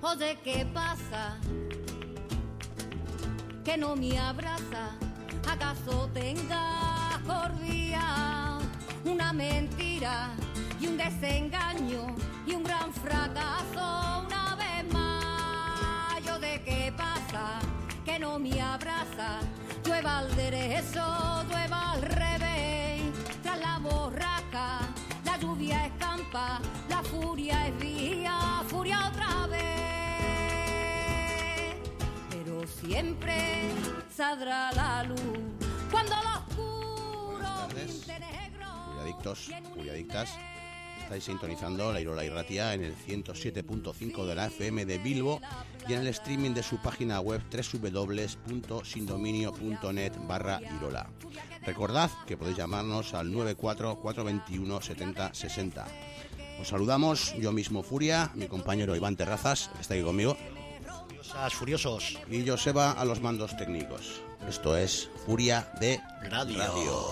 Oye, ¿qué pasa? Que no me abraza. ¿Acaso tengas cordía? Una mentira y un desengaño y un gran fracaso una vez más. Yo de qué pasa, que no me abraza. Llueva al derecho, llueva al revés. Tras la borrasca, la lluvia escampa, la furia es vía, furia otra vez. Pero siempre saldrá la luz cuando lo oscuro pinte negro. Furiadictos, furiadictas, estáis sintonizando la Irola y Ratia en el 107.5 de la FM de Bilbo y en el streaming de su página web www.sindominio.net/Irola. Recordad que podéis llamarnos al 94-421-7060. Os saludamos, yo mismo Furia, mi compañero Iván Terrazas, que está aquí conmigo. Furiosos. Y Joseba a los mandos técnicos. Esto es Furia de Radio.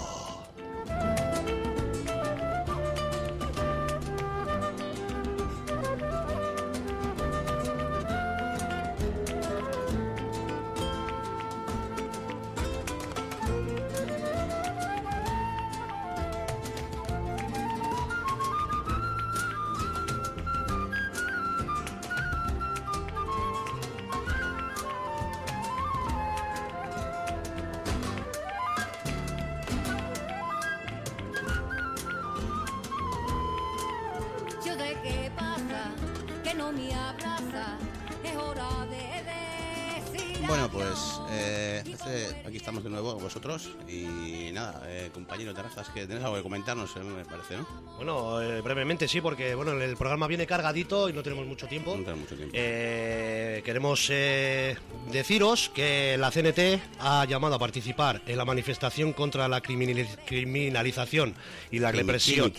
Bueno, pues aquí estamos de nuevo vosotros y nada, compañero Terrazas, que tenés algo que comentarnos, me parece, ¿no? Bueno, brevemente sí, porque bueno, el programa viene cargadito y no tenemos mucho tiempo. No tenemos mucho tiempo. Queremos deciros que la CNT ha llamado a participar en la manifestación contra la criminalización y la represión.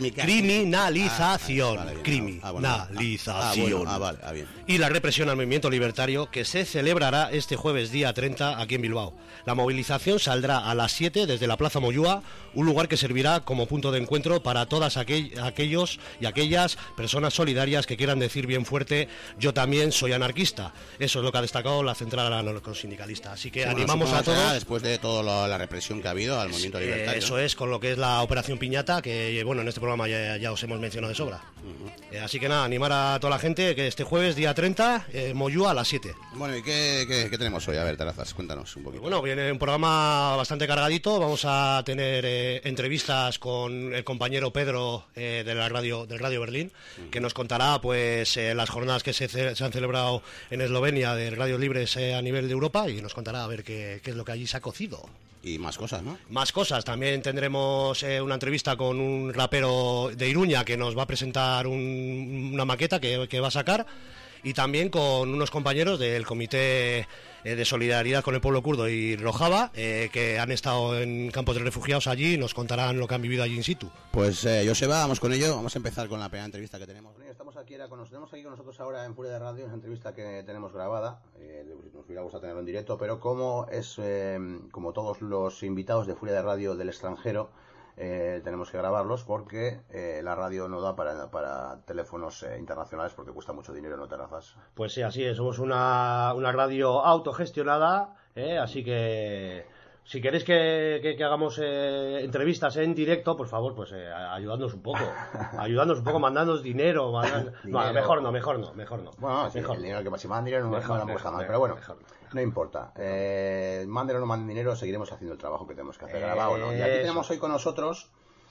Criminalización. Criminalización. Bien. Y la represión al movimiento libertario, que se celebrará este jueves día 30 aquí en Bilbao. La movilización saldrá a las 7 desde la Plaza Moyúa, un lugar que servirá como punto de encuentro para todas aquellos y aquellas personas solidarias que quieran decir bien fuerte: yo también soy anarquista. Eso es lo que ha destacado la central anarcosindicalista. Así que animamos a todos. Después de toda la represión que ha habido al movimiento libertario. Eso es, con lo que es la operación Piñata, que bueno, en este programa ya os hemos mencionado de sobra. Así que nada, animar a toda la gente que este jueves día 30, Moyúa a las 7. Bueno, ¿y qué tenemos hoy? A ver, Terrazas, cuéntanos un poquito. Bueno, viene un programa bastante cargadito. Vamos a tener entrevistas con el compañero Pedro del Radio Berlín, que nos contará pues las jornadas que se han celebrado en Eslovenia de radios libres a nivel de Europa, y nos contará a ver qué es lo que allí se ha cocido. Y más cosas, ¿no? Más cosas. También tendremos una entrevista con un rapero de Iruña que nos va a presentar una maqueta que va a sacar. Y también con unos compañeros del Comité de Solidaridad con el Pueblo Kurdo y Rojava, que han estado en campos de refugiados allí, y nos contarán lo que han vivido allí in situ. Pues Joseba, vamos con ello. Vamos a empezar con la primera entrevista que tenemos. Tenemos aquí con nosotros ahora en Furia de Radio, una entrevista que tenemos grabada. Nos hubiera gustado tenerlo en directo, pero como todos los invitados de Furia de Radio del extranjero, tenemos que grabarlos porque la radio no da para teléfonos internacionales, porque cuesta mucho dinero, ¿no, Terrazas? Pues sí, así es. Somos una radio autogestionada, así que si queréis que hagamos entrevistas en directo, por favor, pues ayudadnos un poco, mandadnos dinero. No, mejor no. Bueno, sí, el dinero, si mandan dinero no jamás, pero bueno. No importa, manden o no manden dinero, seguiremos haciendo el trabajo que tenemos que hacer, grabado, ¿no? Y aquí tenemos hoy con nosotros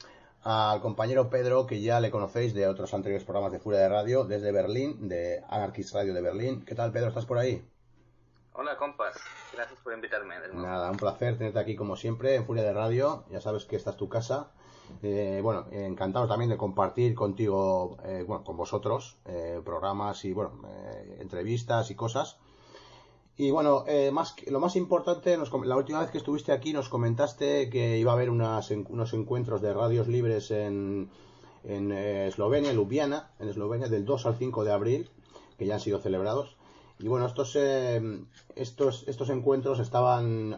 al compañero Pedro, que ya le conocéis de otros anteriores programas de Furia de Radio, desde Berlín, de Anarchist Radio de Berlín. ¿Qué tal, Pedro? ¿Estás por ahí? Hola, compas. Gracias por invitarme. Nada, un placer tenerte aquí como siempre en Furia de Radio. Ya sabes que esta es tu casa. Bueno, encantado también de compartir contigo, con vosotros, programas y, entrevistas y cosas. Y bueno, lo más importante, la última vez que estuviste aquí nos comentaste que iba a haber unos encuentros de radios libres en Eslovenia, en Ljubljana, en Eslovenia, del 2 al 5 de abril, que ya han sido celebrados. Y bueno, estos encuentros estaban,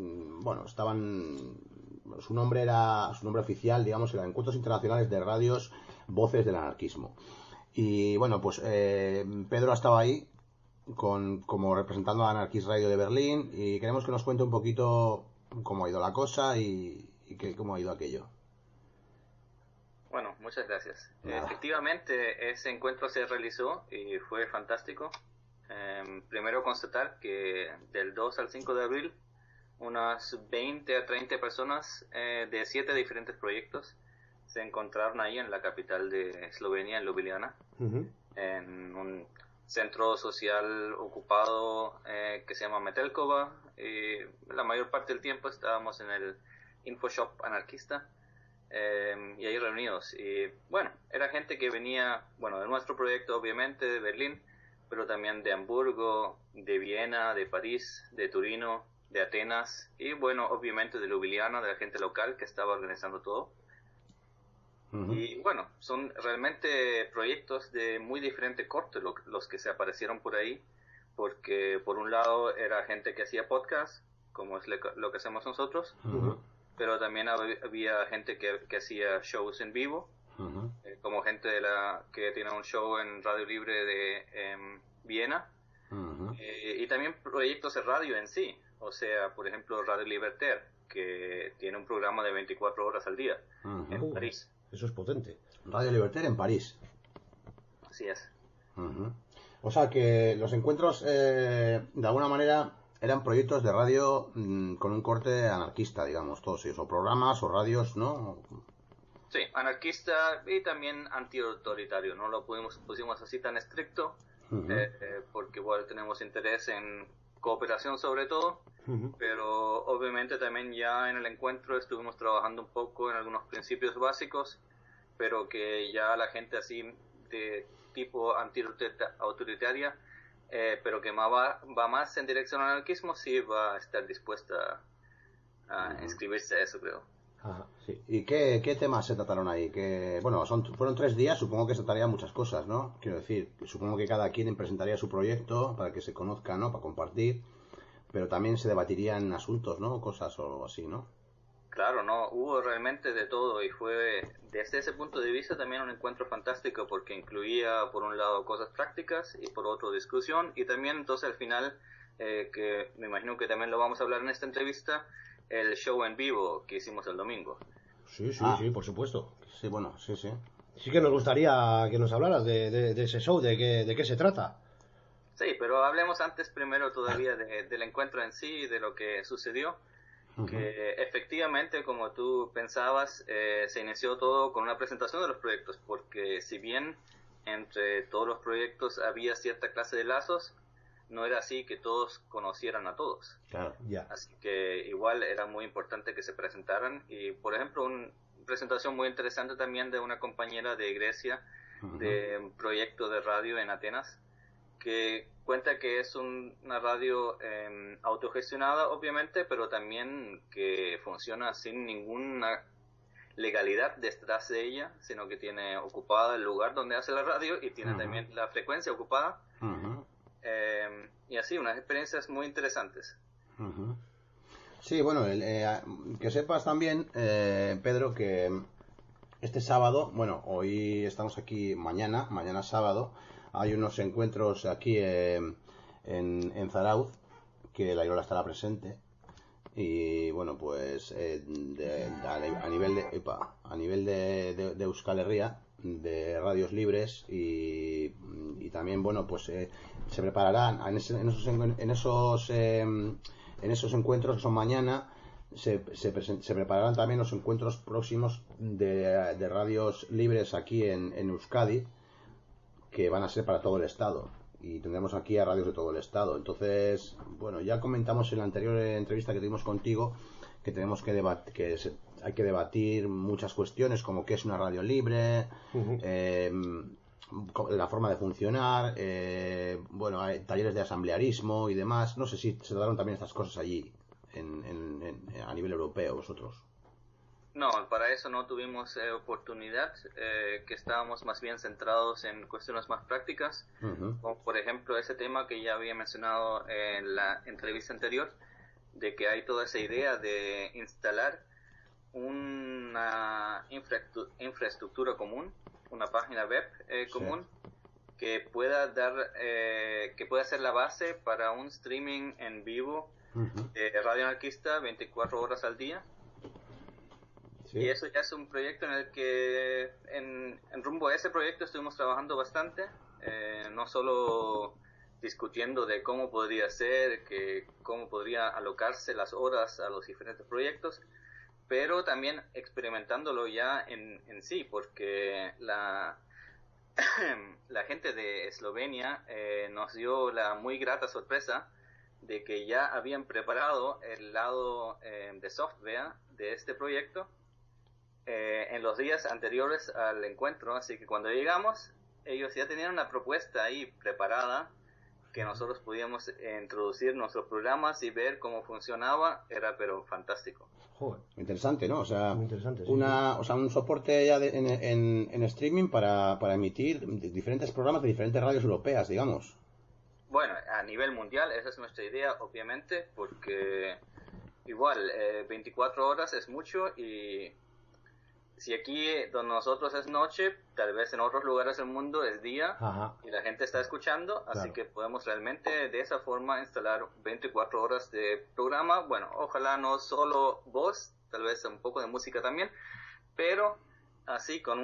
su nombre oficial, digamos, era Encuentros Internacionales de Radios Voces del Anarquismo. Y bueno, pues Pedro ha estado ahí. como representando a Anarchist Radio de Berlín, y queremos que nos cuente un poquito cómo ha ido la cosa y cómo ha ido aquello. Bueno, muchas gracias. Efectivamente, ese encuentro se realizó y fue fantástico. Primero constatar que del 2 al 5 de abril, unas 20 a 30 personas de 7 diferentes proyectos se encontraron ahí en la capital de Eslovenia, en Ljubljana, en un centro social ocupado que se llama Metelkova, y la mayor parte del tiempo estábamos en el InfoShop anarquista, y ahí reunidos. Y bueno, era gente que venía, bueno, de nuestro proyecto obviamente, de Berlín, pero también de Hamburgo, de Viena, de París, de Turino, de Atenas, y bueno, obviamente de Ljubljana, de la gente local que estaba organizando todo. Y bueno, son realmente proyectos de muy diferente corte los que se aparecieron por ahí, porque por un lado era gente que hacía podcast, como es lo que hacemos nosotros, pero también había gente que hacía shows en vivo, como gente que tiene un show en Radio Libre de Viena, y también proyectos de radio en sí, o sea, por ejemplo, Radio Libertaire, que tiene un programa de 24 horas al día en París. Eso es potente. Radio Libertaire en París. Así es. O sea que los encuentros, de alguna manera, eran proyectos de radio con un corte anarquista, digamos, todos ellos, o programas o radios, ¿no? Sí, anarquista y también antiautoritario. No lo pusimos así tan estricto, porque igual tenemos interés en cooperación sobre todo, pero obviamente también ya en el encuentro estuvimos trabajando un poco en algunos principios básicos, pero que ya la gente así de tipo anti-autoritaria, pero que va más en dirección al anarquismo, sí va a estar dispuesta a inscribirse a eso, creo. Sí. ¿Y qué temas se trataron ahí? Bueno, fueron 3 días, supongo que se tratarían muchas cosas, ¿no? Quiero decir, supongo que cada quien presentaría su proyecto para que se conozca, ¿no? Para compartir, pero también se debatirían asuntos, ¿no? Cosas o así, ¿no? Claro, no, hubo realmente de todo y fue desde ese punto de vista también un encuentro fantástico porque incluía por un lado cosas prácticas y por otro discusión y también entonces al final, que me imagino que también lo vamos a hablar en esta entrevista, el show en vivo que hicimos el domingo. Sí, por supuesto. Sí, bueno, sí. Sí que nos gustaría que nos hablaras de ese show, de qué se trata. Sí, pero hablemos antes primero todavía del encuentro en sí y de lo que sucedió. Que efectivamente, como tú pensabas, se inició todo con una presentación de los proyectos, porque si bien entre todos los proyectos había cierta clase de lazos, no era así que todos conocieran a todos. Claro, ya. Así que igual era muy importante que se presentaran y, por ejemplo, una presentación muy interesante también de una compañera de Grecia, de un proyecto de radio en Atenas, que cuenta que es una radio autogestionada, obviamente, pero también que funciona sin ninguna legalidad detrás de ella, sino que tiene ocupada el lugar donde hace la radio y tiene también la frecuencia ocupada. Y así, unas experiencias muy interesantes. Sí, bueno, que sepas también, Pedro, que este sábado, bueno, hoy estamos aquí, mañana sábado, hay unos encuentros aquí en Zarauz, que la Irola estará presente. Y bueno, pues a nivel de Euskal Herria, de radios libres y también, bueno, pues se prepararán en esos encuentros que son mañana. Se prepararán también los encuentros próximos de radios libres aquí en Euskadi, que van a ser para todo el estado, y tendremos aquí a radios de todo el estado. Entonces, bueno, ya comentamos en la anterior entrevista que tuvimos contigo que tenemos que hay que debatir muchas cuestiones, como qué es una radio libre, la forma de funcionar, bueno, hay talleres de asamblearismo y demás. No sé si se trataron también estas cosas allí a nivel europeo vosotros. No, para eso no tuvimos oportunidad, que estábamos más bien centrados en cuestiones más prácticas, como por ejemplo ese tema que ya había mencionado en la entrevista anterior, de que hay toda esa idea de instalar una infraestructura común, una página web común, que pueda ser la base para un streaming en vivo de Radio Anarquista 24 horas al día. Sí. Y eso ya es un proyecto en el que en rumbo a ese proyecto estuvimos trabajando bastante, no solo discutiendo de cómo podría ser, cómo podría alocarse las horas a los diferentes proyectos, pero también experimentándolo ya en sí, porque la gente de Eslovenia nos dio la muy grata sorpresa de que ya habían preparado el lado de software de este proyecto en los días anteriores al encuentro, así que cuando llegamos ellos ya tenían una propuesta ahí preparada que nosotros podíamos introducir nuestros programas y ver cómo funcionaba. Era pero fantástico. Joder. Interesante, ¿no? O sea, interesante, sí. O sea, un soporte ya en streaming para emitir diferentes programas de diferentes radios europeas, digamos. Bueno, a nivel mundial esa es nuestra idea, obviamente, porque igual 24 horas es mucho, y si aquí donde nosotros es noche, tal vez en otros lugares del mundo es día. Ajá. Y la gente está escuchando, así claro, que podemos realmente de esa forma instalar 24 horas de programa. Bueno, ojalá no solo voz, tal vez un poco de música también, pero así con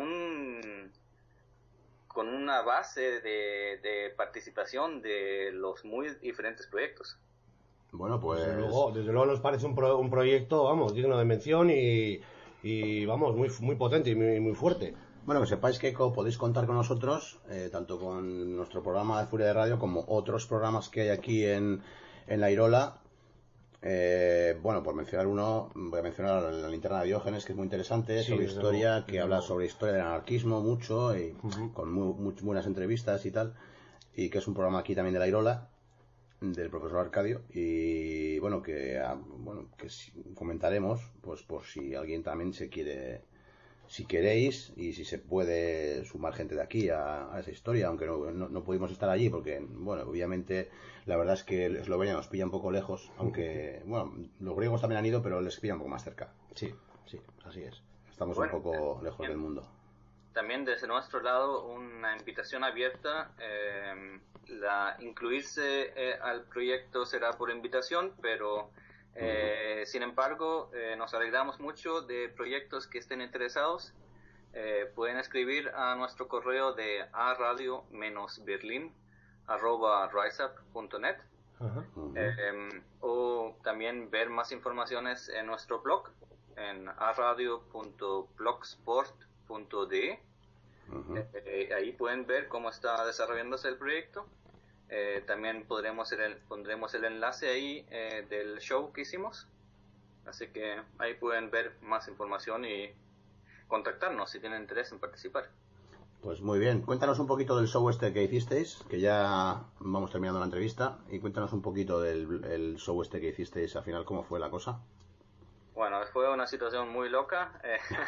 una base de participación de los muy diferentes proyectos. Bueno, pues desde luego nos parece un proyecto, vamos, digno de mención y vamos, muy potente y muy fuerte. Bueno, que sepáis que podéis contar con nosotros, tanto con nuestro programa de Furia de Radio como otros programas que hay aquí en La Irola. Bueno, por mencionar uno, voy a mencionar la Linterna de Diógenes, que es muy interesante, sí, sobre historia, que habla sobre historia del anarquismo mucho, y con muy buenas entrevistas y tal, y que es un programa aquí también de La Irola, del profesor Arcadio, y bueno, que comentaremos, pues por si alguien también se quiere, si queréis, y si se puede sumar gente de aquí a esa historia, aunque no pudimos estar allí, porque, bueno, obviamente, la verdad es que Eslovenia nos pilla un poco lejos, aunque, bueno, los griegos también han ido, pero les pilla un poco más cerca. Sí, así es. Estamos un poco lejos del mundo. También desde nuestro lado una invitación abierta, incluirse al proyecto será por invitación, pero sin embargo nos alegramos mucho de proyectos que estén interesados. Pueden escribir a nuestro correo de aradio-berlin@riseup.net, o también ver más informaciones en nuestro blog en aradio.blogsport.de. Ahí pueden ver cómo está desarrollándose el proyecto. También pondremos el enlace ahí del show que hicimos, así que ahí pueden ver más información y contactarnos si tienen interés en participar. Pues muy bien, cuéntanos un poquito del show este que hicisteis, que ya vamos terminando la entrevista, y cuéntanos un poquito del show este que hicisteis al final, cómo fue la cosa. Bueno, fue una situación muy loca.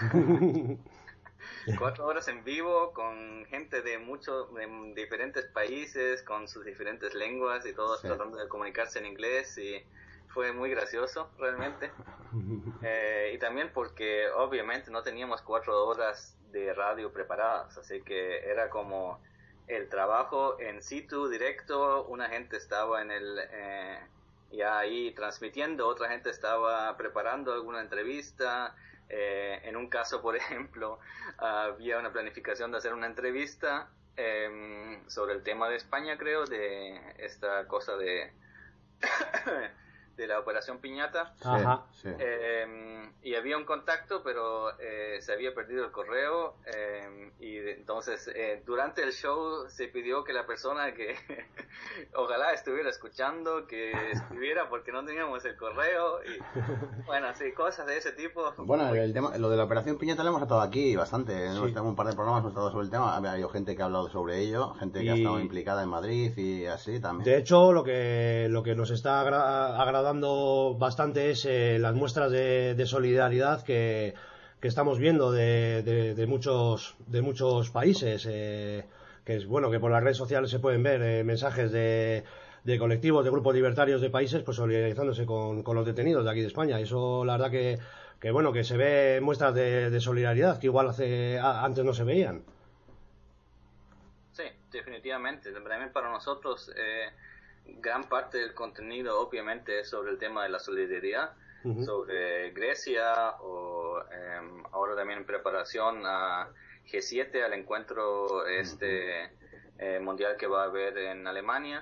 4 horas en vivo con gente de diferentes países, con sus diferentes lenguas, y todos tratando de comunicarse en inglés, y fue muy gracioso realmente. Y también porque obviamente no teníamos 4 horas de radio preparadas, así que era como el trabajo en situ directo. Una gente estaba ya ahí transmitiendo, otra gente estaba preparando alguna entrevista. En un caso, por ejemplo, había una planificación de hacer una entrevista sobre el tema de España, creo, de esta cosa de la Operación Piñata. Ajá. Sí. Y había un contacto, pero se había perdido el correo, y entonces durante el show se pidió que la persona que ojalá estuviera escuchando, que escribiera, porque no teníamos el correo, y bueno, sí, cosas de ese tipo. Bueno, el tema, lo de la Operación Piñata lo hemos tratado aquí bastante, hemos tenido un par de programas, hemos tratado sobre el tema, ha habido gente que ha hablado sobre ello, gente que ha estado implicada en Madrid y así también. De hecho, lo que nos está agradando bastante es las muestras de solidaridad que estamos viendo de muchos países, que es bueno que por las redes sociales se pueden ver mensajes de colectivos, de grupos libertarios de países, pues solidarizándose con los detenidos de aquí de España. Eso la verdad que bueno, que se ve muestras de solidaridad que igual antes no se veían. Sí, definitivamente. definitivamente. También para nosotros, gran parte del contenido obviamente es sobre el tema de la solidaridad, sobre Grecia, o ahora también en preparación a G7, al encuentro mundial que va a haber en Alemania.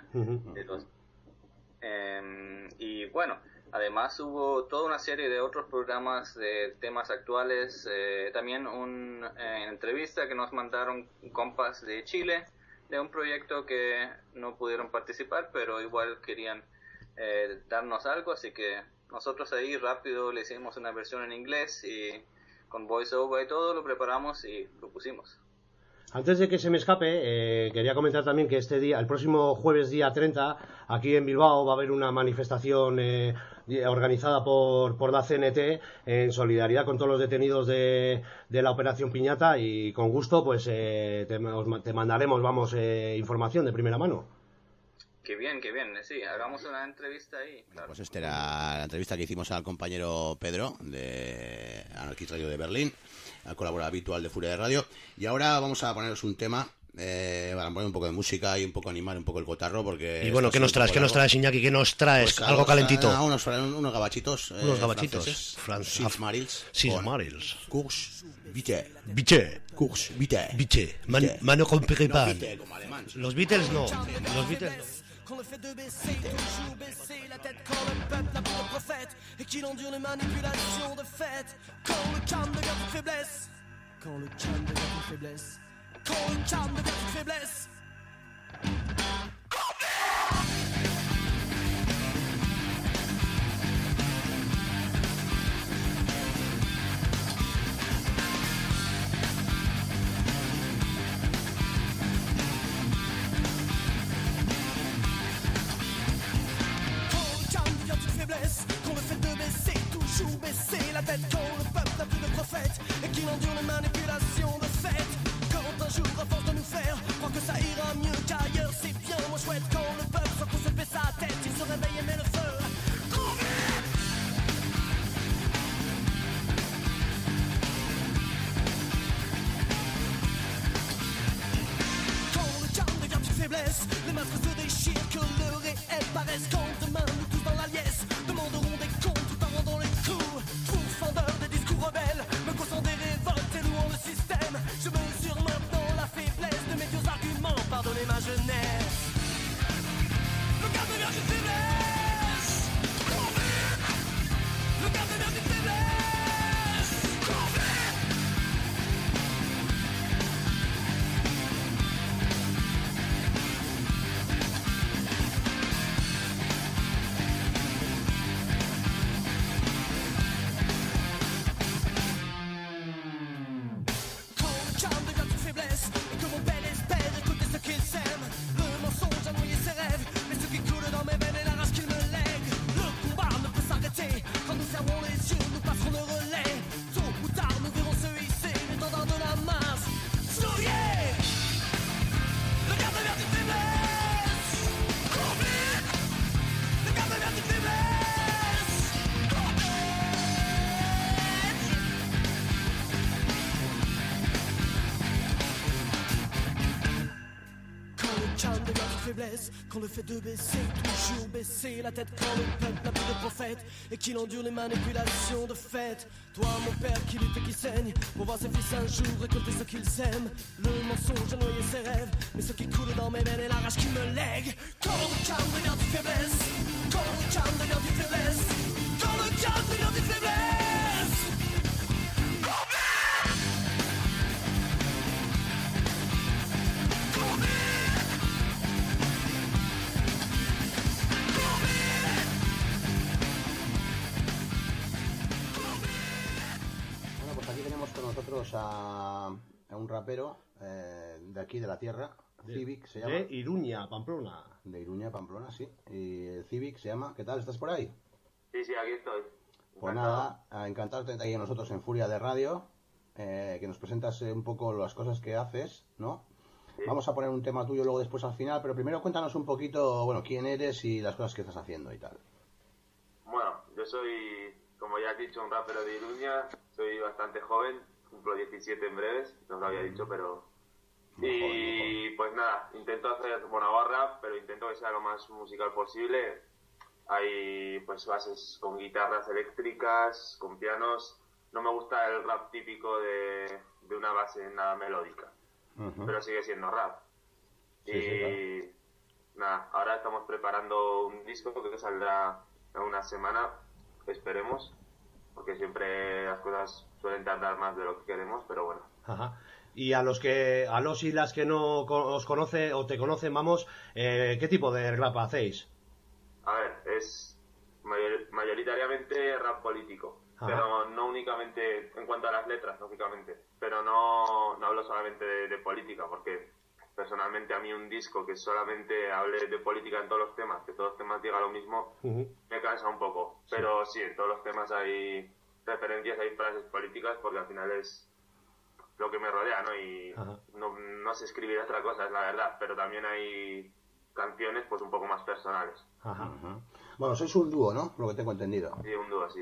Y bueno, además hubo toda una serie de otros programas de temas actuales, también una entrevista que nos mandaron compas de Chile, de un proyecto que no pudieron participar, pero igual querían darnos algo, así que nosotros ahí rápido le hicimos una versión en inglés y con voiceover y todo lo preparamos y lo pusimos. Antes de que se me escape, quería comentar también que el próximo jueves día 30, aquí en Bilbao va a haber una manifestación organizada por la CNT en solidaridad con todos los detenidos de la Operación Piñata, y con gusto pues te mandaremos información de primera mano. Qué bien, sí, hagamos una entrevista ahí. Claro. Pues esta era la entrevista que hicimos al compañero Pedro de Anarquist Radio de Berlín, al colaborador habitual de Furia de Radio. Y ahora vamos a poneros un tema, para poner un poco de música y un poco animar un poco el cotarro, porque... Y bueno, ¿qué nos traes, Iñaki? ¿Qué nos traes? Pues algo calentito. Unos gabachitos. Unos gabachitos. Six Marils. Course Vite. Course Vite. Mano con Peripan. Vite, como alemán. Los Beatles no. Quand le fait de baisser, toujours baisser la tête, quand le peuple a pour le prophète et qu'il endure les manipulations de fait. Quand le calme devient une faiblesse, quand le calme devient une faiblesse, quand le calme devient une faiblesse. Qu'on le fait de baisser, toujours baisser la tête, quand le peuple n'a plus de prophète et qu'il endure les manipulations de fait. Quand un jour à force de nous faire croire que ça ira mieux qu'ailleurs, c'est bien moins chouette. Quand le peuple sans qu'on se baisse sa tête, il se réveille et met le feu. Quand le calme devient une faiblesse, les masques se déchirent, que le réel paraisse. Quand demain nous tous dans la liesse demanderont des comptes tout en rendant les coups. Pourfendeur des discours rebelles, me causant des révoltes et louant le système. Je mesure maintenant la faiblesse de mes vieux arguments. Pardonnez ma jeunesse. Le calme devient une faiblesse. Le calme devient une faiblesse. Quand le fait de baisser, toujours baisser la tête, quand le peuple n'a plus de prophète et qu'il endure les manipulations de fait. Toi mon père qui lutte et qui saigne pour voir ses fils un jour récolter ce qu'ils aiment. Le mensonge a noyé ses rêves, mais ce qui coule dans mes veines est la rage qui me lègue. Quand le calme devient une faiblesse, quand le calme devient une faiblesse, quand le calme devient une faiblesse. A un rapero de aquí de la tierra, Civic se llama. De Iruña, Pamplona. De Iruña, Pamplona, sí. Y el Civic se llama. ¿Qué tal? ¿Estás por ahí? Sí, aquí estoy. Pues nada, encantado de tenerte aquí nosotros en Furia de Radio, que nos presentas un poco las cosas que haces, ¿no? Sí. Vamos a poner un tema tuyo luego después al final, pero primero cuéntanos un poquito, bueno, quién eres y las cosas que estás haciendo y tal. Bueno, yo soy, como ya has dicho, un rapero de Iruña, soy bastante joven. Cumplo 17 en breves, no os lo había dicho, pero... Y pues nada, intento hacer, bueno, hago rap, pero intento que sea lo más musical posible. Hay pues bases con guitarras eléctricas, con pianos. No me gusta el rap típico de una base nada melódica, pero sigue siendo rap. Sí, y nada, ahora estamos preparando un disco que saldrá en una semana, esperemos, porque siempre las cosas suelen tardar más de lo que queremos, pero bueno. Ajá. Y a los y las que no os conoce o te conocen, vamos, ¿qué tipo de rap hacéis? A ver, es mayoritariamente rap político. Ajá. Pero no únicamente en cuanto a las letras, lógicamente. Pero no hablo solamente de política, porque personalmente a mí un disco que solamente hable de política en todos los temas, que todos los temas digan lo mismo, me cansa un poco. Sí. Pero sí, en todos los temas hay referencias, hay frases políticas, porque al final es lo que me rodea, ¿no? Y no sé escribir otra cosa, es la verdad. Pero también hay canciones pues un poco más personales. Bueno, sois un dúo, ¿no? Lo que tengo entendido. Sí, un dúo, sí.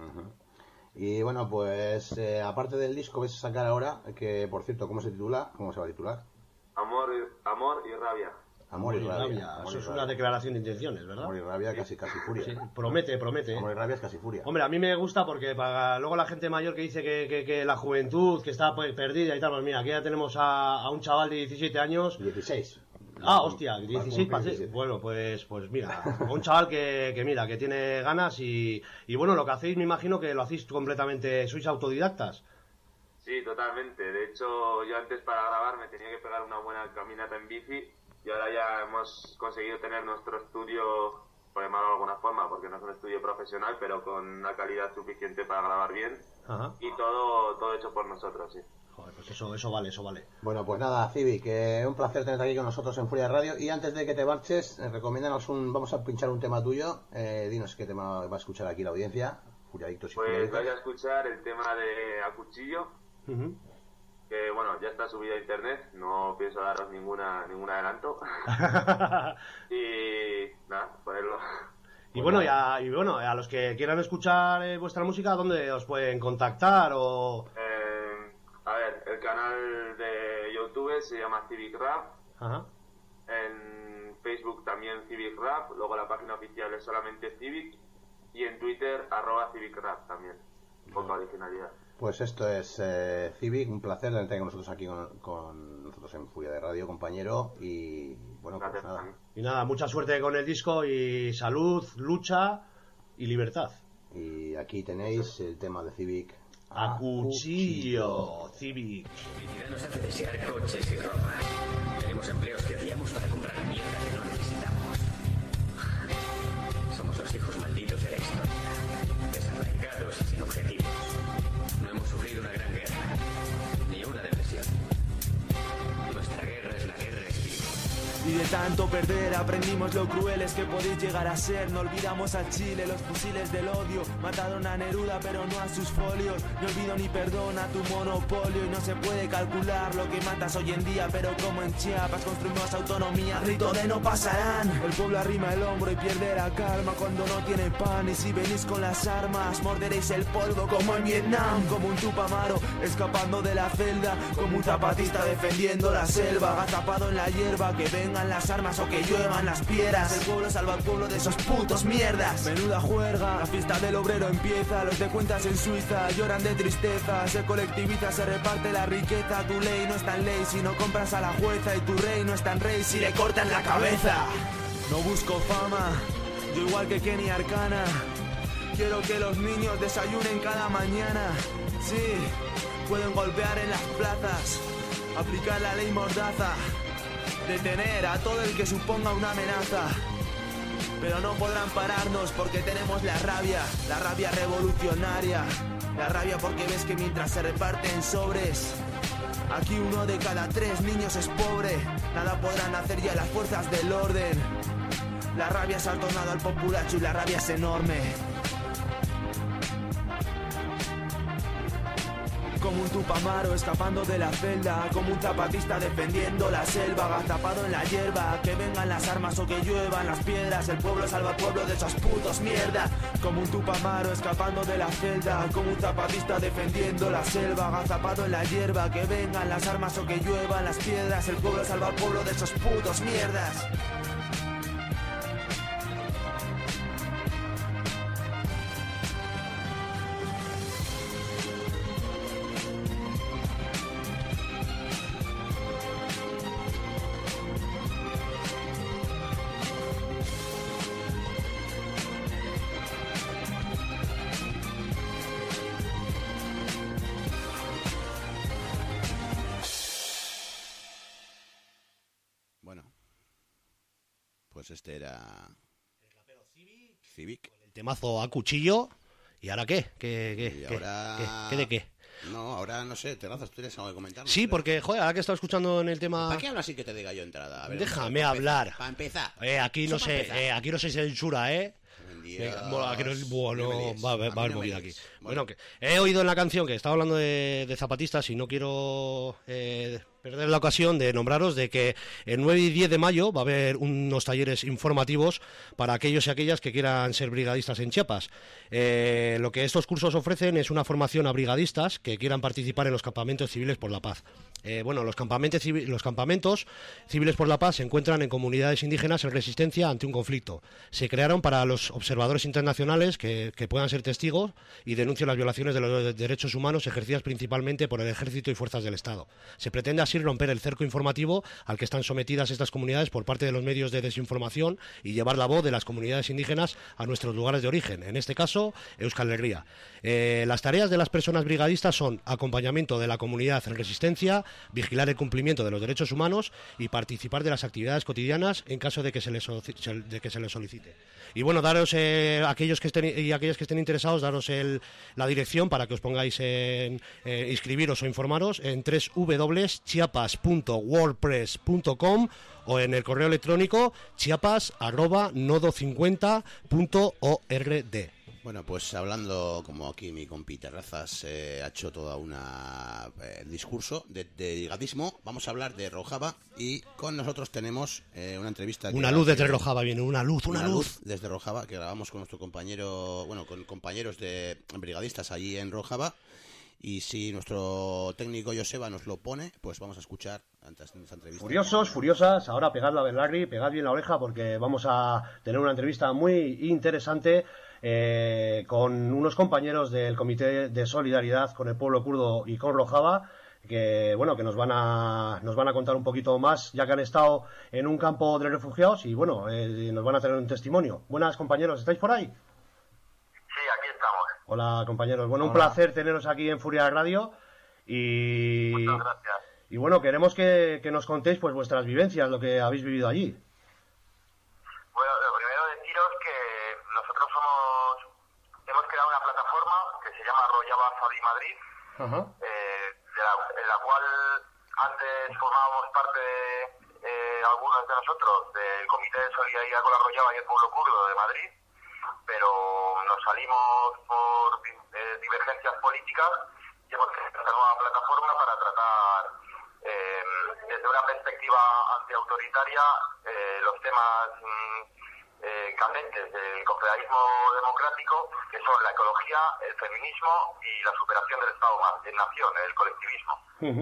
Y bueno, pues aparte del disco vais a sacar ahora, que por cierto, ¿cómo se titula? ¿Cómo se va a titular? Amor y rabia. Amor y rabia. Eso es una declaración de intenciones, ¿verdad? Amor y rabia, casi furia. Sí, promete. Amor y rabia es casi furia. Hombre, a mí me gusta porque para luego la gente mayor que dice que la juventud, que está pues, perdida y tal, pues mira, aquí ya tenemos a un chaval de 17 años. 16. Ah, hostia, 16. Bueno, pues mira, un chaval que mira, que tiene ganas y bueno, lo que hacéis me imagino que lo hacéis completamente, sois autodidactas. Sí, totalmente. De hecho, yo antes para grabar me tenía que pegar una buena caminata en bici y ahora ya hemos conseguido tener nuestro estudio, por llamarlo de alguna forma, porque no es un estudio profesional, pero con una calidad suficiente para grabar bien. Y todo hecho por nosotros, sí. Joder, pues eso vale. Bueno, pues nada, Civic, un placer tenerte aquí con nosotros en Furia de Radio. Y antes de que te marches, recomiéndanos vamos a pinchar un tema tuyo. Dinos qué tema va a escuchar aquí la audiencia. Furiadictos y Pues vais a escuchar el tema de A Cuchillo, que bueno, ya está subido a internet, no pienso daros ningún adelanto. Y nada, ponerlo. Y bueno, a los que quieran escuchar vuestra música, ¿dónde os pueden contactar? A ver, el canal de YouTube se llama Civic Rap. En Facebook también Civic Rap. Luego la página oficial es solamente Civic. Y en Twitter @Civic Rap también. Poca originalidad. Pues esto es Civic, un placer tenerte con nosotros aquí con nosotros en Furia de Radio, compañero. Y bueno, gracias, pues nada. Y nada, mucha suerte con el disco y salud, lucha y libertad. Y aquí tenéis el tema de Civic. A cuchillo, Civic. Publicidad nos hace desear coches y ropa. Tenemos empleos que odiamos para comprar mierda que no necesitamos. Somos los hijos malditos de la historia, desarraigados y sin objetivos. No hemos sufrido una gran guerra, ni una depresión. Nuestra guerra es la guerra espiritual. Y de tanto perder aprendimos lo crueles que podéis llegar a ser. No olvidamos a Chile, los fusiles del odio. Mataron a Neruda pero no a sus folios. Ni olvido ni perdón a tu monopolio. Y no se puede calcular lo que matas hoy en día, pero como en Chiapas construimos autonomía, rito de no pasarán. El pueblo arrima el hombro y pierde la calma cuando no tiene pan. Y si venís con las armas, morderéis el polvo como en Vietnam. Como un tupamaro escapando de la celda, como un zapatista defendiendo la selva. Agazapado en la hierba, que vengan las armas o que lluevan las piedras. El pueblo salva al pueblo de esos putos mierdas. Menuda juerga, la fiesta del obrero empieza. Los de cuentas en Suiza lloran de tristeza. Se colectiviza, se reparte la riqueza. Tu ley no es tan ley si no compras a la jueza. Y tu rey no es tan rey si le cortan la cabeza. No busco fama, yo igual que Kenny Arcana. Quiero que los niños desayunen cada mañana. Sí, pueden golpear en las plazas, aplicar la ley mordaza, detener a todo el que suponga una amenaza. Pero no podrán pararnos porque tenemos la rabia revolucionaria. La rabia porque ves que mientras se reparten sobres, aquí 1 de cada 3 niños es pobre. Nada podrán hacer ya las fuerzas del orden. La rabia se ha tornado al populacho y la rabia es enorme. como un tupamaro escapando de la celda, como un zapatista defendiendo la selva, agazapado en la hierba, que vengan las armas o que lluevan las piedras, el pueblo salva al pueblo de esos putos mierda, como un tupamaro escapando de la celda, como un zapatista defendiendo la selva, agazapado en la hierba, que vengan las armas o que lluevan las piedras, el pueblo salva al pueblo de esos putos mierdas. Pues este era Civic. El temazo a cuchillo. ¿Y ahora qué? Ahora... ¿Qué de qué? No, ahora no sé, Terrazas, ¿tú tienes algo que comentar? Sí, porque, joder, ahora que he estado escuchando en el tema... ¿Para qué hablas sin que te diga yo entrada? A ver, déjame hablar. Para empezar. Aquí no se censura, ¿eh? Va a haber movida aquí. Bueno, que he oído en la canción que estaba hablando de zapatistas y no quiero perder la ocasión de nombraros de que el 9 y 10 de mayo va a haber unos talleres informativos para aquellos y aquellas que quieran ser brigadistas en Chiapas. Lo que estos cursos ofrecen es una formación a brigadistas que quieran participar en los campamentos civiles por la paz. Los campamentos civiles por la paz se encuentran en comunidades indígenas en resistencia ante un conflicto. Se crearon para los observadores internacionales que puedan ser testigos y denuncien las violaciones de los derechos humanos ejercidas principalmente por el ejército y fuerzas del Estado. Se pretende así romper el cerco informativo al que están sometidas estas comunidades por parte de los medios de desinformación y llevar la voz de las comunidades indígenas a nuestros lugares de origen, en este caso Euskal Herria. Las tareas de las personas brigadistas son acompañamiento de la comunidad en resistencia, vigilar el cumplimiento de los derechos humanos y participar de las actividades cotidianas en caso de que se les solicite. Y bueno, daros aquellos que estén interesados, daros la dirección para que os pongáis en inscribiros o informaros en www.chiapas.wordpress.com o en el correo electrónico chiapas@nodo50.ord. Bueno, pues hablando, como aquí mi compi Terrazas ha hecho toda una discurso de brigadismo, vamos a hablar de Rojava y con nosotros tenemos una entrevista. Una luz desde Rojava viene, una luz desde Rojava, que grabamos con nuestro compañero, con compañeros de brigadistas allí en Rojava. Y si nuestro técnico Joseba nos lo pone, pues vamos a escuchar antes de esta entrevista. Furiosos, furiosas, ahora pegad la Berlagri, pegad bien la oreja porque vamos a tener una entrevista muy interesante con unos compañeros del Comité de Solidaridad con el pueblo kurdo y con Rojava, que bueno, que nos van a contar un poquito más, ya que han estado en un campo de refugiados y bueno, nos van a tener un testimonio. Buenas, compañeros, ¿estáis por ahí? Sí, aquí estamos. Hola, compañeros. Bueno, un placer teneros aquí en Furia de Radio y muchas gracias. Y bueno, queremos que nos contéis pues vuestras vivencias, lo que habéis vivido allí. Bueno, lo primero deciros que nosotros hemos creado una plataforma que se llama Rojava Sabi Madrid, en la cual antes formábamos parte algunos de nosotros del Comité de Solidaridad con la Rojava y el pueblo kurdo de Madrid, pero nos salimos por divergencias políticas y hemos creado esta nueva plataforma para tratar desde una perspectiva antiautoritaria los temas candentes del confederalismo democrático, que son la ecología, el feminismo y la superación del Estado-nación, el colectivismo.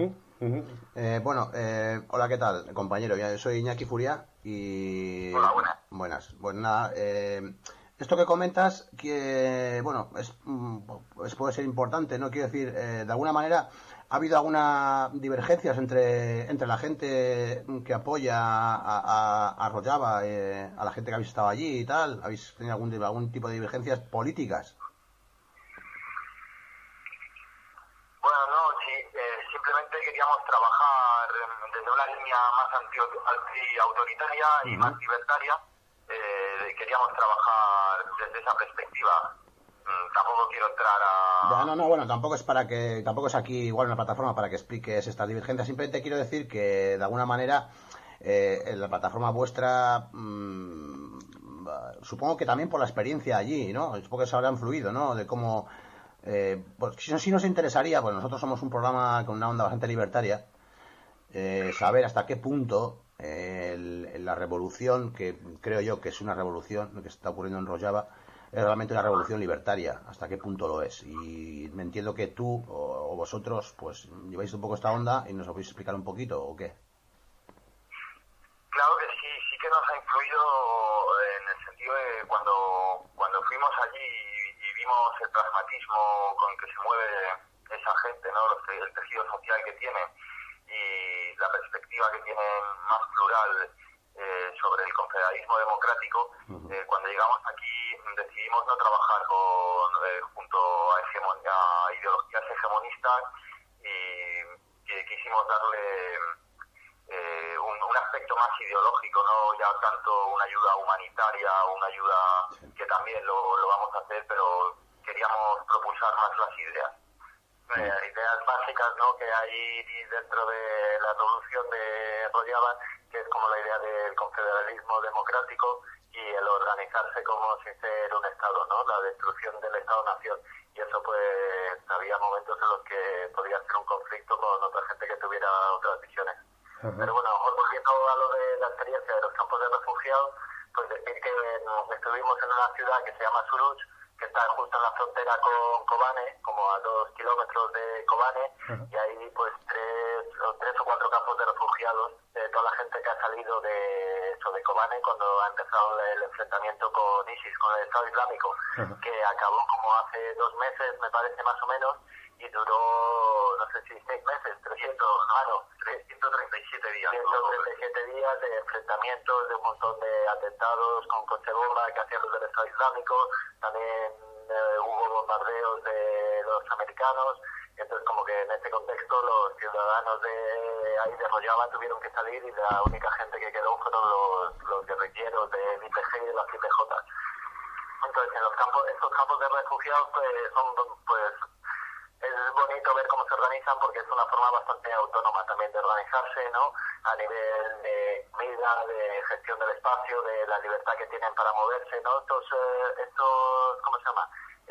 Hola, ¿qué tal, compañero? Yo soy Iñaki Furia y... Hola, buenas. Buenas. Pues nada, esto que comentas, que bueno, puede ser importante, ¿no? Quiero decir, de alguna manera, ¿ha habido alguna divergencias entre la gente que apoya a Rojava, a la gente que habéis estado allí y tal? ¿Habéis tenido algún tipo de divergencias políticas? Bueno, no, sí, simplemente queríamos trabajar desde una línea más anti-autoritaria y más libertaria. Queríamos trabajar desde esa perspectiva. Tampoco quiero entrar a... Bueno, tampoco es aquí igual una plataforma para que expliques estas divergencias. Simplemente quiero decir que de alguna manera en la plataforma vuestra, supongo que también por la experiencia allí, ¿no? Supongo que se habrá influido, ¿no? De cómo pues si nos interesaría, pues nosotros somos un programa con una onda bastante libertaria, saber hasta qué punto la revolución, que creo yo que es una revolución, lo que está ocurriendo en Rojava, es realmente una revolución libertaria, hasta qué punto lo es. Y me entiendo que tú o vosotros pues lleváis un poco esta onda y nos lo podéis explicar un poquito, ¿o qué? Claro que sí que nos ha influido en el sentido de cuando fuimos allí y vimos el pragmatismo con que se mueve esa gente, ¿no? El tejido social que tienen y la perspectiva que tienen más plural sobre el confederalismo democrático. Cuando llegamos aquí decidimos no trabajar junto a ideologías hegemonistas y que quisimos darle un aspecto más ideológico, no ya tanto una ayuda humanitaria, una ayuda que también lo vamos a hacer, pero queríamos propulsar más las ideas. Ideas básicas, ¿no?, que hay dentro de la revolución de Rojava, que es como la idea del confederalismo democrático y el organizarse como sin ser un Estado, ¿no?, la destrucción del Estado-nación. Y eso, pues, había momentos en los que podía ser un conflicto con otra gente que tuviera otras visiones. Pero bueno, volviendo a lo de la experiencia de los campos de refugiados, pues decir que estuvimos en una ciudad que se llama Suruç, que está justo en la frontera con Kobane, como a 2 kilómetros de Kobane, y hay pues tres o cuatro campos de refugiados de toda la gente que ha salido de Kobane cuando ha empezado el enfrentamiento con ISIS, con el Estado Islámico, que acabó como hace 2 meses, me parece, más o menos, y duró, no sé si 6 meses, 337 días. 137 días de enfrentamientos, de un montón de atentados con coche bomba que hacían los del Estado Islámico, también hubo bombardeos de los americanos, entonces como que en este contexto los ciudadanos de ahí de Rojava tuvieron que salir y la única gente que quedó fueron los guerrilleros del IPG y de las IPJ. Entonces estos campos de refugiados pues es bonito ver cómo se organizan porque es una forma bastante autónoma también de organizarse, ¿no?, a nivel de comida, de gestión del espacio, de la libertad que tienen para moverse, ¿no? Estos ¿cómo se llama?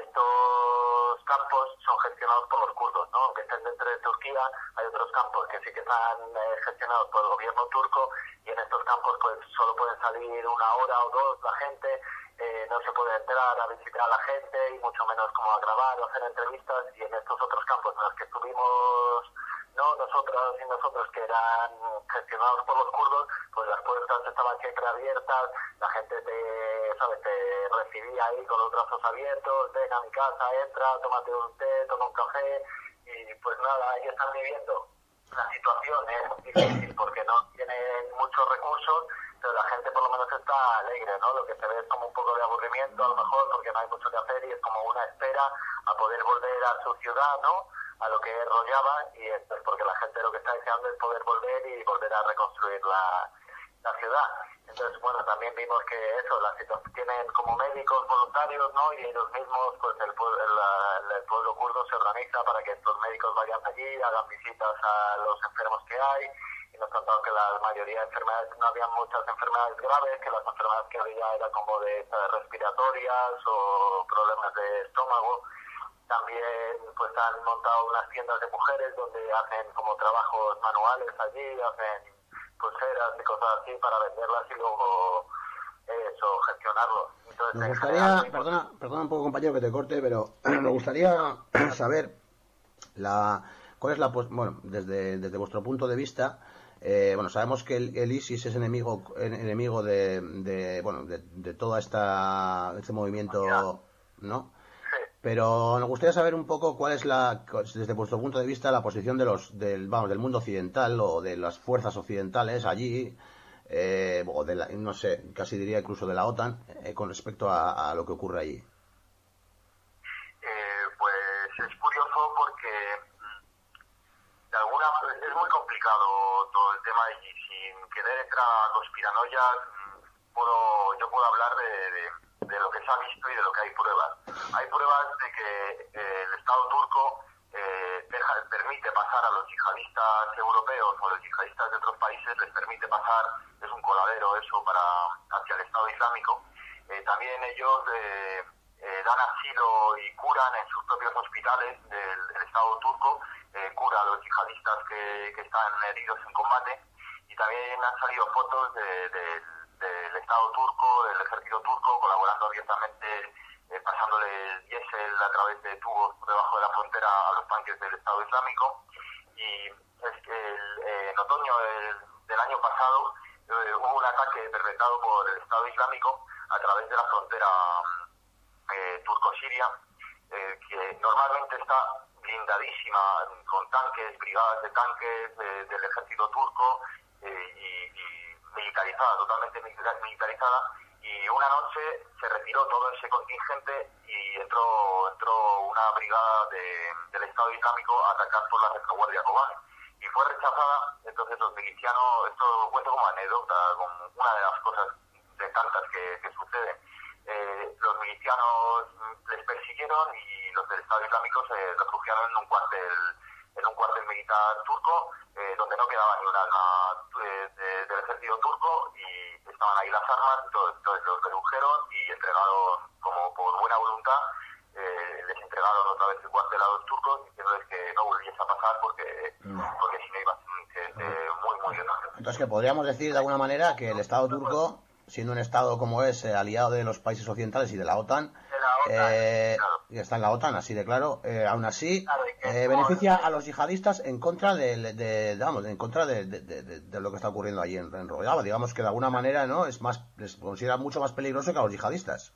Estos campos son gestionados por los kurdos, ¿no? Aunque estén dentro de Turquía, hay otros campos que sí que están gestionados por el gobierno turco, y en estos campos pues solo pueden salir 1 hora o 2 la gente. No se puede entrar a visitar a la gente y mucho menos como a grabar o hacer entrevistas, y en estos otros campos en los que estuvimos nosotros y nosotros, que eran gestionados por los kurdos, pues las puertas estaban siempre abiertas, la gente te recibía ahí con los brazos abiertos, ven a mi casa, entra, tómate un té, toma un café, y pues nada, ahí están viviendo. La situación es difícil porque no tienen muchos recursos, pero la gente por lo menos está alegre, ¿no? Lo que se ve es como un poco de aburrimiento a lo mejor porque no hay mucho que hacer y es como una espera a poder volver a su ciudad, ¿no?, a lo que es Rojava, y esto es porque la gente lo que está deseando es poder volver y volver a reconstruir la ciudad. Entonces, bueno, también vimos que eso, las situaciones tienen como médicos voluntarios, ¿no?, y ellos mismos, pues el pueblo kurdo se organiza para que estos médicos vayan allí, hagan visitas a los enfermos que hay, y nos contaron que la mayoría de enfermedades, no había muchas enfermedades graves, que las enfermedades que había eran como de respiratorias o problemas de estómago. También pues han montado unas tiendas de mujeres donde hacen como trabajos manuales allí, hacen pulseras y cosas así para venderlas y luego gestionarlo. Entonces, me gustaría, perdona un poco, compañero, que te corte, pero me gustaría saber cuál es bueno, desde vuestro punto de vista. Bueno, sabemos que el ISIS es enemigo de toda este movimiento, ¿no? Pero nos gustaría saber un poco cuál es desde vuestro punto de vista, la posición del mundo occidental o de las fuerzas occidentales allí, o no sé, casi diría incluso de la OTAN, con respecto a lo que ocurre allí. Pues es curioso porque es muy complicado todo el tema, y sin querer entrar a conspiranoias, yo puedo hablar de lo que se ha visto y de lo que hay pruebas. Hay pruebas de que el Estado turco permite pasar a los yihadistas europeos o a los yihadistas de otros países, les permite pasar, es un coladero eso hacia el Estado Islámico. También ellos dan asilo y curan en sus propios hospitales del Estado turco, cura a los yihadistas que están heridos en combate, y también han salido fotos del Estado turco, del ejército turco, colaborando abiertamente, pasándole diésel a través de tubos por debajo de la frontera a los tanques del Estado Islámico. Y es que en otoño del año pasado hubo un ataque perpetrado por el Estado Islámico a través de la frontera turco-siria, que normalmente está blindadísima con tanques, brigadas de tanques del ejército turco, y militarizada, totalmente militarizada, y una noche se retiró todo ese contingente y entró una brigada del Estado Islámico a atacar por la retaguardia Kobane, y fue rechazada. Entonces los milicianos, esto cuento como anécdota, como una de las cosas de tantas que suceden, los milicianos les persiguieron y los del Estado Islámico se refugiaron en un cuartel militar turco, donde no quedaba ni un alma del ejército turco, y estaban ahí las armas. Entonces los redujeron y entregaron, como por buena voluntad, les entregaron otra vez el cuartel a los turcos, diciéndoles que no volviese a pasar porque si no iba a ser muy grande. Entonces, que podríamos decir de alguna manera que el Estado turco, siendo un Estado como es, aliado de los países occidentales y de la OTAN, y está en la OTAN, así de claro, aún así beneficia a los yihadistas en contra de lo que está ocurriendo allí en Rojava. Digamos que de alguna manera, ¿no?, les considera mucho más peligroso que a los yihadistas.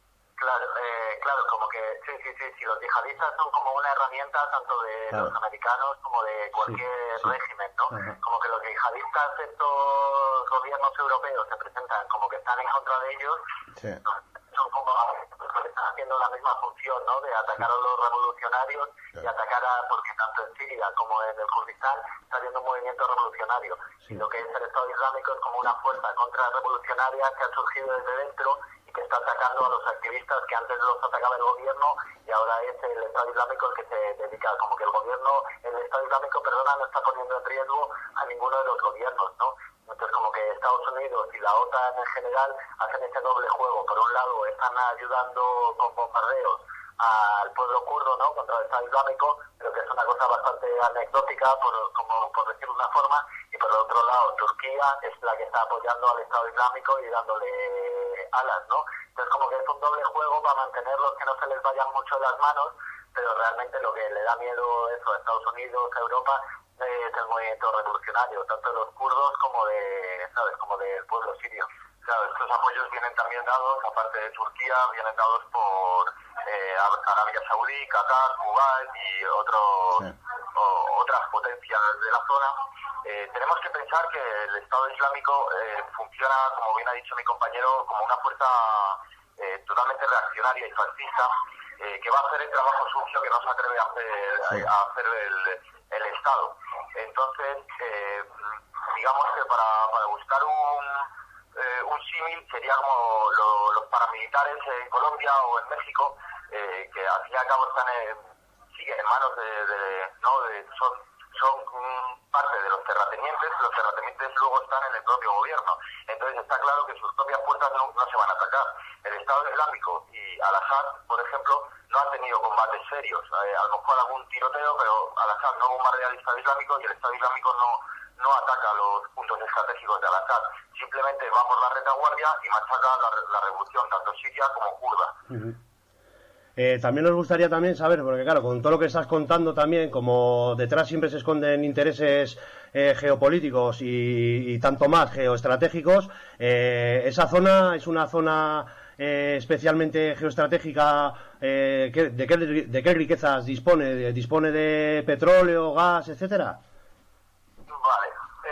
Claro, como que sí, los yihadistas son como una herramienta tanto de los americanos como de cualquier régimen, ¿no? Ajá. Como que los yihadistas, estos gobiernos europeos, se presentan como que están en contra de ellos, son como que están haciendo la misma función, ¿no?, de atacar a los revolucionarios y atacar porque tanto en Siria como en el Kurdistán está habiendo un movimiento revolucionario. Y lo que es el Estado Islámico es como una fuerza contrarrevolucionaria que ha surgido desde dentro y que está atacando a los activistas que antes los atacaba el gobierno, y ahora es el Estado Islámico el que se dedica, como que el Estado Islámico, no está poniendo en riesgo a ninguno de los gobiernos, ¿no? Entonces, como que Estados Unidos y la OTAN en general hacen ese doble juego. Por un lado, están ayudando con bombardeos al pueblo kurdo, ¿no?, contra el Estado Islámico, pero que es una cosa bastante anecdótica, por decirlo de una forma, y por el otro lado, Turquía es la que está apoyando al Estado Islámico y dándole alas, ¿no? Entonces, como que es un doble juego para mantenerlos, que no se les vayan mucho las manos, pero realmente lo que le da miedo eso a Estados Unidos, a Europa, es el movimiento revolucionario, tanto de los kurdos como del pueblo sirio. Claro, estos apoyos vienen también dados, aparte de Turquía, vienen dados por Arabia Saudí, Qatar, Kuwait y otras potencias de la zona. Tenemos que pensar que el Estado Islámico funciona, como bien ha dicho mi compañero, como una fuerza totalmente reaccionaria y fascista, que va a hacer el trabajo sucio que no se atreve a hacer el Estado. Entonces, digamos que para buscar un símil sería como los paramilitares en Colombia o en México, que al fin y al cabo siguen en manos son parte de los terratenientes. Los terratenientes luego están en el propio gobierno. Entonces está claro que sus propias puertas no se van a atacar. El Estado Islámico y Al-Assad, por ejemplo, no han tenido combates serios. A lo mejor algún tiroteo, pero Al-Assad no bombardea al Estado Islámico y el Estado Islámico no ataca los puntos estratégicos de Al-Assad. Simplemente va por la retaguardia y machaca la revolución, tanto siria como kurda. También nos gustaría saber, porque claro, con todo lo que estás contando también, como detrás siempre se esconden intereses geopolíticos y tanto más geoestratégicos, esa zona es una zona especialmente geoestratégica. ¿De qué riquezas dispone? ¿Dispone de petróleo, gas, etcétera? Vale,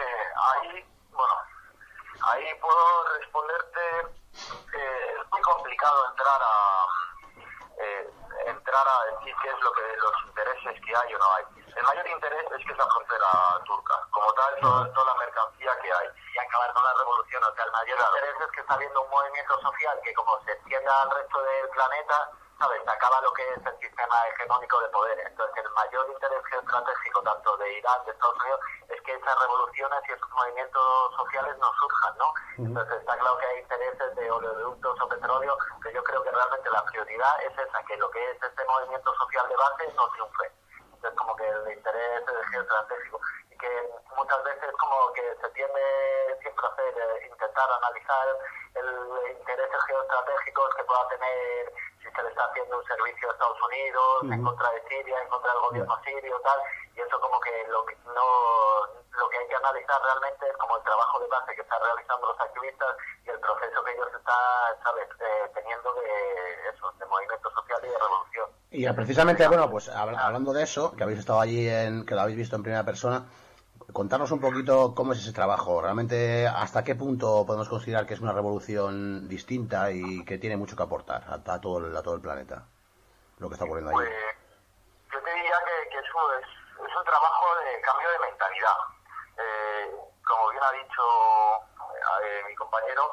ahí puedo responderte. Es muy complicado entrar a decir qué es los intereses que hay o no hay. El mayor interés es que es la frontera turca, como tal, toda la mercancía que hay, y acabar con la revolución. O sea, el mayor interés es que está habiendo un movimiento social que, como se extienda al resto del planeta, ¿sabes? Se acaba lo que es el sistema hegemónico de poder. Entonces, el mayor interés geoestratégico tanto de Irán, de Estados Unidos, es que esas revoluciones y esos movimientos sociales no surjan, ¿no? Entonces, está claro que hay intereses de oleoductos o petróleo, que yo creo que realmente la prioridad es esa, que lo que es este movimiento social de base no triunfe. Entonces, como que el interés geoestratégico. Y que muchas veces como que se tiende siempre a hacer, intentar analizar el intereses geoestratégicos que pueda tener si se le está haciendo un servicio a Estados Unidos en contra de Siria, en contra del gobierno sirio, tal, y eso como que lo que hay que analizar realmente es como el trabajo de base que están realizando los activistas y el proceso que ellos están, ¿sabes?, teniendo de movimiento social y de revolución. Y precisamente, bueno, pues hablando de eso, que habéis estado allí, que lo habéis visto en primera persona, contarnos un poquito cómo es ese trabajo. Realmente, ¿hasta qué punto podemos considerar que es una revolución distinta y que tiene mucho que aportar a todo el planeta? Lo que está ocurriendo ahí. Pues yo te diría que eso es un trabajo de cambio de mentalidad. Como bien ha dicho mi compañero,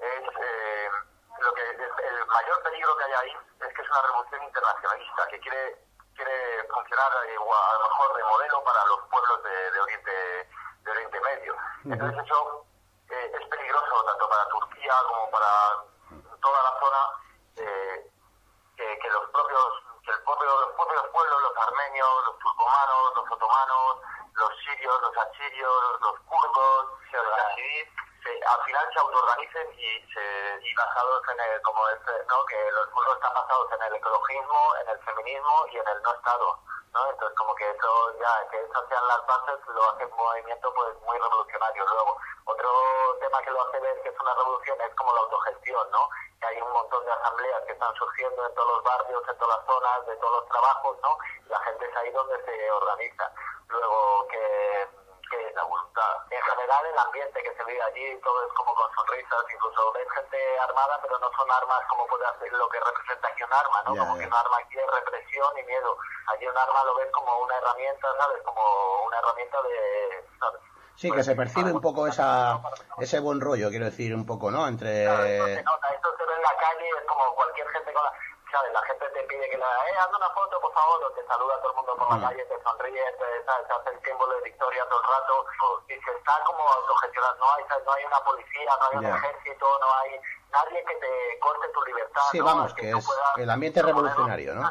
lo que el mayor peligro que hay ahí es que es una revolución internacionalista que quiere funcionar a lo mejor de modelo para los pueblos de Oriente Medio. Entonces eso es peligroso tanto para Turquía como para toda la zona, que los propios pueblos, los armenios, los turcomanos, los otomanos, los sirios, los achirios, los kurdos, los yazidíes, al final se autoorganicen y basados en el, como es, ¿no?, que los pueblos están basados en el ecologismo, en el feminismo y en el no Estado, ¿no? Entonces como que eso ya, que esas sean las bases, lo hace un movimiento pues muy revolucionario. Luego, otro tema que lo hace ver que es una revolución es como la autogestión, ¿no? Que hay un montón de asambleas que están surgiendo en todos los barrios, en todas las zonas, de todos los trabajos, ¿no? Y la gente es ahí donde se organiza. Luego que la voluntad. En general, el ambiente que se vive allí, todo es como con sonrisas, incluso ves gente armada, pero no son armas como puede hacer lo que representa aquí un arma, ¿no? Como que un arma aquí es represión y miedo. Allí un arma lo ves como una herramienta, ¿sabes? Como una herramienta de, ¿sabes? Sí, que se percibe un poco ese buen rollo, quiero decir, un poco, ¿no? Entre... Claro, esto se nota, esto se ve en la calle, es como cualquier gente con la... ¿Sabes? La gente te pide que hazme una foto, por favor, o te saluda todo el mundo por la calle, te sonríe, se hace el símbolo de victoria todo el rato, y se está como autogestionando, no hay una policía, no hay un ejército, no hay nadie que te corte tu libertad. Sí, ¿no? vamos, que es el ambiente revolucionario, ¿no?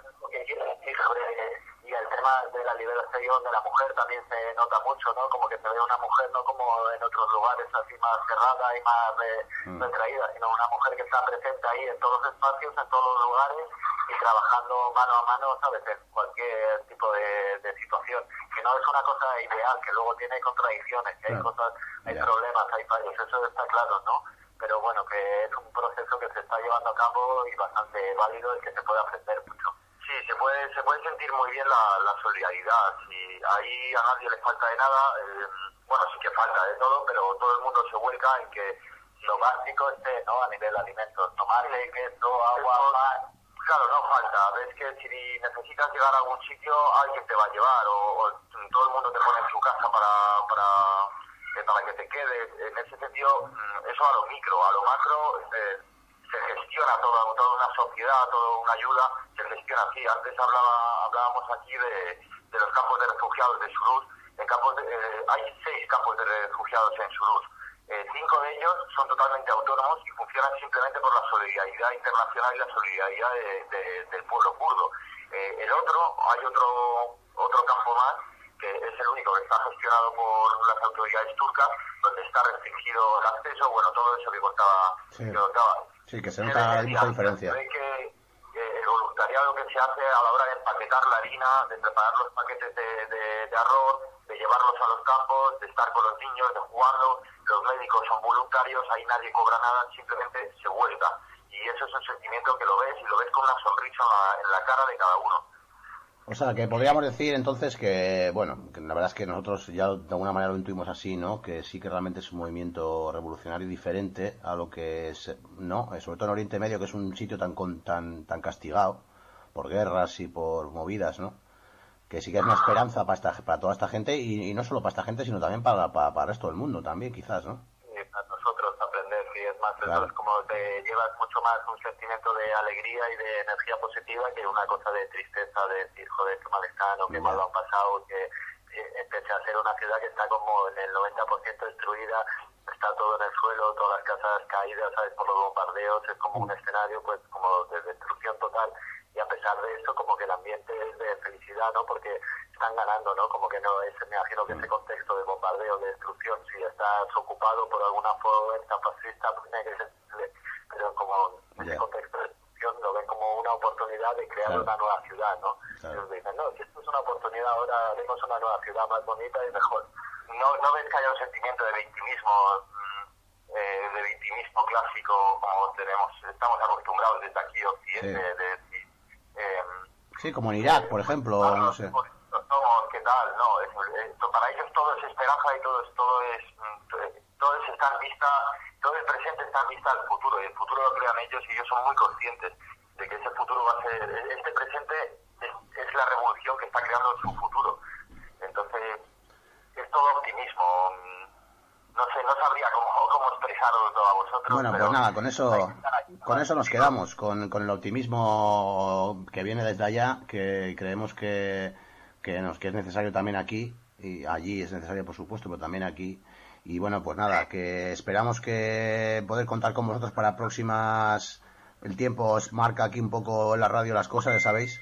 Y el tema de la liberación de la mujer también se nota mucho, ¿no? Como que se ve una mujer no como en otros lugares así más cerrada y más retraída, sino una mujer que está presente ahí en todos los espacios, en todos los lugares y trabajando mano a mano, ¿sabes? En cualquier tipo de situación. Que no es una cosa ideal, que luego tiene contradicciones, que hay cosas, hay problemas, hay fallos, eso está claro, ¿no? Pero bueno, que es un proceso que se está llevando a cabo y bastante válido y que se puede aprender mucho. Sí, se puede sentir muy bien la solidaridad. Si ahí a nadie le falta de nada, bueno, sí que falta de todo, pero todo el mundo se vuelca en que lo básico esté, ¿no? A nivel de alimentos, tomate, queso, agua, pan. Claro, no falta. Ves que si necesitas llegar a algún sitio, alguien te va a llevar o todo el mundo te pone en su casa para que te quedes. En ese sentido, eso a lo micro. A lo macro, se gestiona toda una sociedad, toda una ayuda, se gestiona así. Antes hablábamos aquí de los campos de refugiados de Suruz. Hay 6 campos de refugiados en Suruz. 5 de ellos son totalmente autónomos y funcionan simplemente por la solidaridad internacional y la solidaridad del pueblo kurdo. Hay otro campo más, que es el único que está gestionado por las autoridades turcas, donde está restringido el acceso, bueno, todo eso que contaba. Sí, que se nota, hay mucha diferencia. Ve que el voluntariado que se hace a la hora de empaquetar la harina, de preparar los paquetes de arroz, de llevarlos a los campos, de estar con los niños, de jugarlo, los médicos son voluntarios, ahí nadie cobra nada, simplemente se vuelca. Y eso es un sentimiento que lo ves y lo ves con una sonrisa en la cara de cada uno. O sea, que podríamos decir entonces que, bueno, que la verdad es que nosotros ya de alguna manera lo intuimos así, ¿no? Que sí que realmente es un movimiento revolucionario diferente a lo que es, ¿no? Sobre todo en Oriente Medio, que es un sitio tan castigado por guerras y por movidas, ¿no? Que sí que es una esperanza para toda esta gente y no solo para esta gente, sino también para el resto del mundo también, quizás, ¿no? A nosotros aprender, sí, es más Entonces, como te llevas mucho más un sentimiento de alegría y de energía positiva que una cosa de tristeza, de decir, joder, qué mal están, o qué mal lo han pasado, que empecé a ser una ciudad que está como en el 90% destruida, está todo en el suelo, todas las casas caídas, ¿sabes?, por los bombardeos, es como un escenario, pues, como de destrucción total. Y a pesar de eso, como que el ambiente es de felicidad, ¿no? Porque están ganando, ¿no? Como que no es, me imagino que ese contexto de bombardeo, de destrucción, si estás ocupado por alguna fuerza fascista, pues tiene que ser, pero como ese contexto de destrucción lo ven como una oportunidad de crear una nueva ciudad, ¿no? Ellos dicen, no, si esto es una oportunidad, ahora haremos una nueva ciudad más bonita y mejor. No ves que haya un sentimiento de victimismo clásico como estamos acostumbrados desde aquí Occidente, de decir, sí, como en Irak, por ejemplo, no sé. Somos, ¿qué tal? No, para ellos todo es esperanza y todo está en vista, todo el presente está en vista al futuro, y el futuro lo crean ellos, y ellos son muy conscientes de que ese futuro va a ser, este presente es la revolución que está creando su futuro. Entonces, es todo optimismo. No sé, no sabría cómo expresarlo a vosotros. Bueno, pues nada, con eso nos quedamos, con el optimismo que viene desde allá, que creemos que es necesario también aquí, y allí es necesario, por supuesto, pero también aquí. Y bueno, pues nada, que esperamos que poder contar con vosotros para próximas. El tiempo os marca aquí un poco en la radio las cosas, ya sabéis,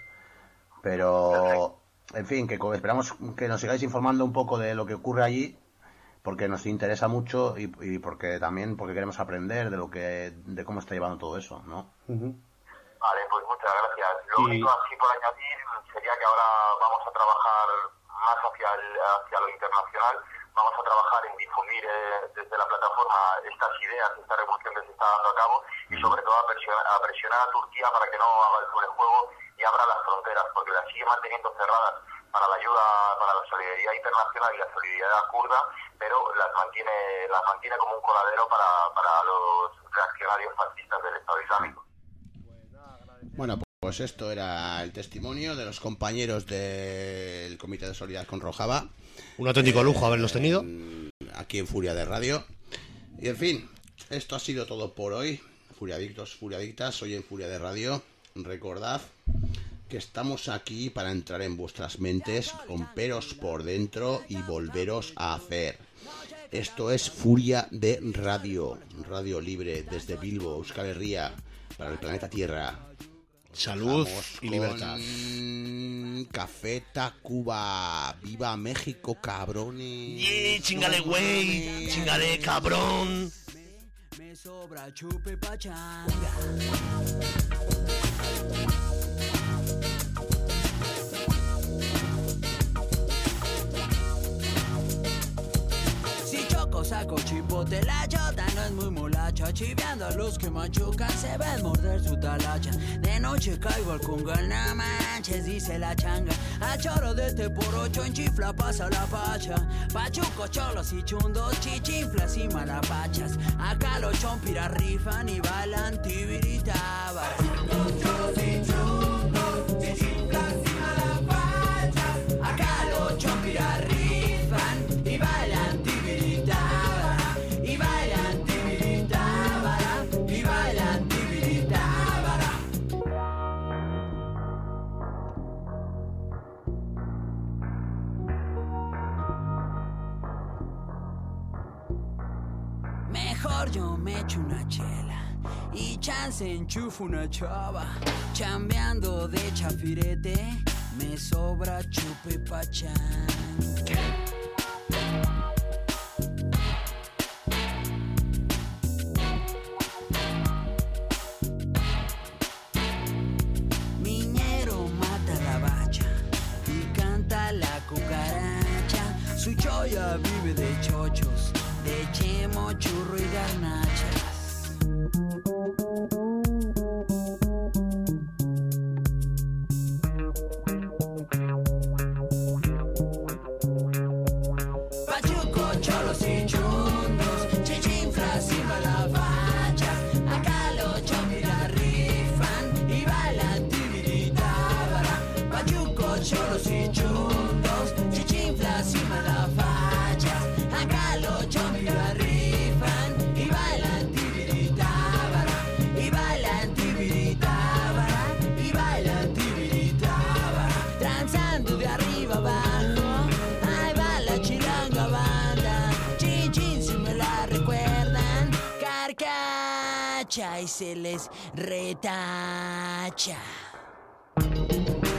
pero en fin, que esperamos que nos sigáis informando un poco de lo que ocurre allí, porque nos interesa mucho y porque queremos aprender de cómo está llevando todo eso, ¿no? Vale, pues muchas gracias. Lo único así por añadir sería que ahora vamos a trabajar más hacia lo internacional. Vamos a trabajar en difundir desde la plataforma estas ideas, esta revolución que se está dando a cabo, y sobre todo a presionar a Turquía para que no haga el sobrejuego y abra las fronteras, porque las sigue manteniendo cerradas para la ayuda, para la solidaridad internacional y la solidaridad kurda, pero las mantiene como un coladero para los reaccionarios fascistas del Estado Islámico. Bueno, pues esto era el testimonio de los compañeros del Comité de Solidaridad con Rojava. Un auténtico lujo haberlos tenido aquí en Furia de Radio. Y en fin, esto ha sido todo por hoy. Furiadictos, furiadictas, hoy en Furia de Radio. Recordad que estamos aquí para entrar en vuestras mentes, romperos por dentro y volveros a hacer. Esto es Furia de Radio, radio libre desde Bilbo, Euskal Herria, para el planeta Tierra. Salud y libertad. Café Tacuba. ¡Viva México, cabrones! ¡Yeah! ¡Chingale, güey! ¡Chingale, cabrón! Me sobra chupe pachanga. Saco chipote, la chota no es muy molacha, chiveando a los que machucan, se ven morder su talacha. De noche caigo al congal, no manches, dice la changa. A choro de este por ocho en chifla pasa la pacha. Pachuco, cholos y chundos, chichinflas y malapachas. Acá los chompiras rifan y bailan tibiritabas. Cholos y chundos, chichinflas y malapachas. Acá los chompiras rifan y bailan tibiritabas. Mejor yo me echo una chela y chance enchufo una chava. Chambeando de chafirete, me sobra chupe pachán. Miñero mata la bacha y canta la cucaracha. Su choya vive de chochos, de chemo, churro y garnachas. Pachuco, cholos y chundos, chichinflas y malapachas. Acá los chompiras rifan y bailan tibiritábara. Pachuco, cholos y chundos, chichinflas y malapachas. Acá los chompiras rifan y bailan tibiritábara. tacha y se les retacha.